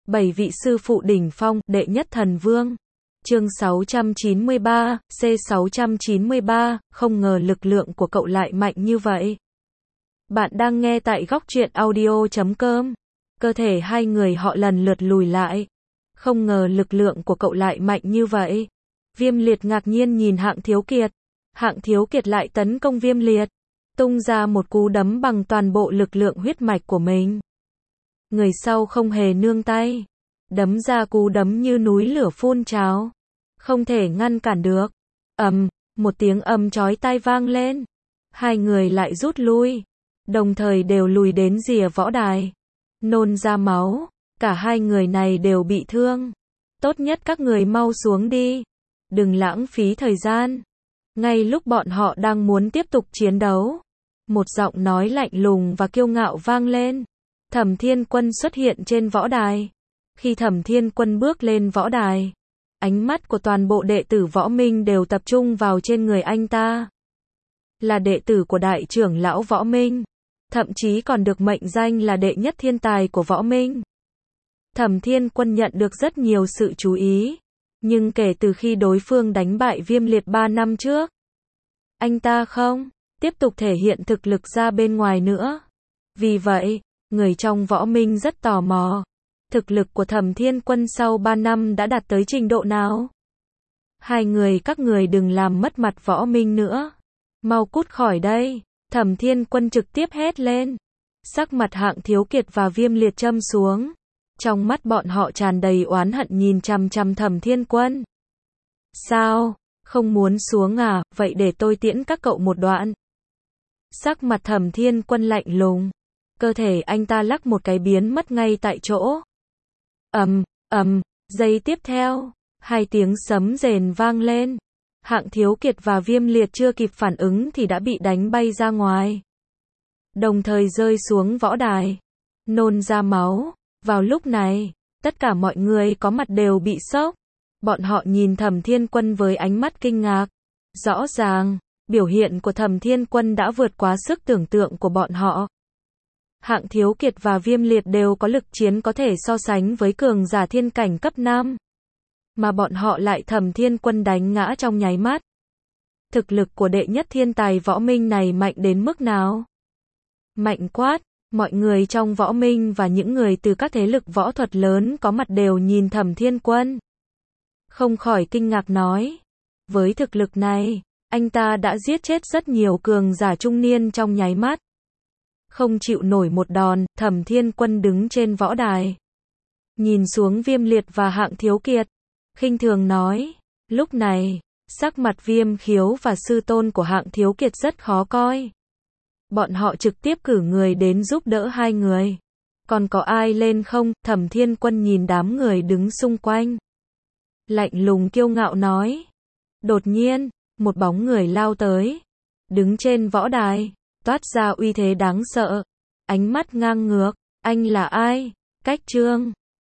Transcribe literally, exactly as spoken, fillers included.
Bảy vị sư phụ đỉnh phong, đệ nhất thần vương. Chương sáu trăm chín mươi ba, C sáu trăm chín mươi ba, không ngờ lực lượng của cậu lại mạnh như vậy. Bạn đang nghe tại góc truyện audio chấm com. Cơ thể hai người họ lần lượt lùi lại. Không ngờ lực lượng của cậu lại mạnh như vậy. Viêm Liệt ngạc nhiên nhìn Hạng Thiếu Kiệt. Hạng Thiếu Kiệt lại tấn công Viêm Liệt, tung ra một cú đấm bằng toàn bộ lực lượng huyết mạch của mình. Người sau không hề nương tay, đấm ra cú đấm như núi lửa phun trào, không thể ngăn cản được. Ầm, một tiếng ầm chói tai vang lên. Hai người lại rút lui, đồng thời đều lùi đến rìa võ đài, nôn ra máu. Cả hai người này đều bị thương. Tốt nhất các người mau xuống đi, đừng lãng phí thời gian. Ngay lúc bọn họ đang muốn tiếp tục chiến đấu, một giọng nói lạnh lùng và kiêu ngạo vang lên. Thẩm Thiên Quân xuất hiện trên võ đài. Khi Thẩm Thiên Quân bước lên võ đài, ánh mắt của toàn bộ đệ tử Võ Minh đều tập trung vào trên người anh ta. Là đệ tử của đại trưởng lão Võ Minh, thậm chí còn được mệnh danh là đệ nhất thiên tài của Võ Minh. Thẩm Thiên Quân nhận được rất nhiều sự chú ý, nhưng kể từ khi đối phương đánh bại Viêm Liệt ba năm trước, anh ta không tiếp tục thể hiện thực lực ra bên ngoài nữa. Vì vậy, người trong Võ Minh rất tò mò, thực lực của Thẩm Thiên Quân sau ba năm đã đạt tới trình độ nào? Hai người các người đừng làm mất mặt Võ Minh nữa. Mau cút khỏi đây. Thẩm Thiên Quân trực tiếp hét lên. Sắc mặt Hạng Thiếu Kiệt và Viêm Liệt châm xuống. Trong mắt bọn họ tràn đầy oán hận nhìn chằm chằm Thẩm Thiên Quân. Sao? Không muốn xuống à? Vậy để tôi tiễn các cậu một đoạn. Sắc mặt Thẩm Thiên Quân lạnh lùng. Cơ thể anh ta lắc một cái biến mất ngay tại chỗ. Ầm, ầm, giây tiếp theo, hai tiếng sấm rền vang lên. Hạng Thiếu Kiệt và Viêm Liệt chưa kịp phản ứng thì đã bị đánh bay ra ngoài, đồng thời rơi xuống võ đài, nôn ra máu. Vào lúc này, tất cả mọi người có mặt đều bị sốc. Bọn họ nhìn Thẩm Thiên Quân với ánh mắt kinh ngạc. Rõ ràng, biểu hiện của Thẩm Thiên Quân đã vượt quá sức tưởng tượng của bọn họ. Hạng Thiếu Kiệt và Viêm Liệt đều có lực chiến có thể so sánh với cường giả thiên cảnh cấp năm, mà bọn họ lại Thẩm Thiên Quân đánh ngã trong nháy mắt. Thực lực của đệ nhất thiên tài Võ Minh này mạnh đến mức nào? Mạnh quát, mọi người trong Võ Minh và những người từ các thế lực võ thuật lớn có mặt đều nhìn Thẩm Thiên Quân, không khỏi kinh ngạc nói. Với thực lực này, anh ta đã giết chết rất nhiều cường giả trung niên trong nháy mắt. Không chịu nổi một đòn, Thẩm Thiên Quân đứng trên võ đài, nhìn xuống Viêm Liệt và Hạng Thiếu Kiệt, khinh thường nói. Lúc này, sắc mặt Viêm Khiếu và sư tôn của Hạng Thiếu Kiệt rất khó coi. Bọn họ trực tiếp cử người đến giúp đỡ hai người. Còn có ai lên không? Thẩm Thiên Quân nhìn đám người đứng xung quanh, lạnh lùng kiêu ngạo nói. Đột nhiên, một bóng người lao tới, đứng trên võ đài, toát ra uy thế đáng sợ, ánh mắt ngang ngược. Anh là ai? Cách Trương.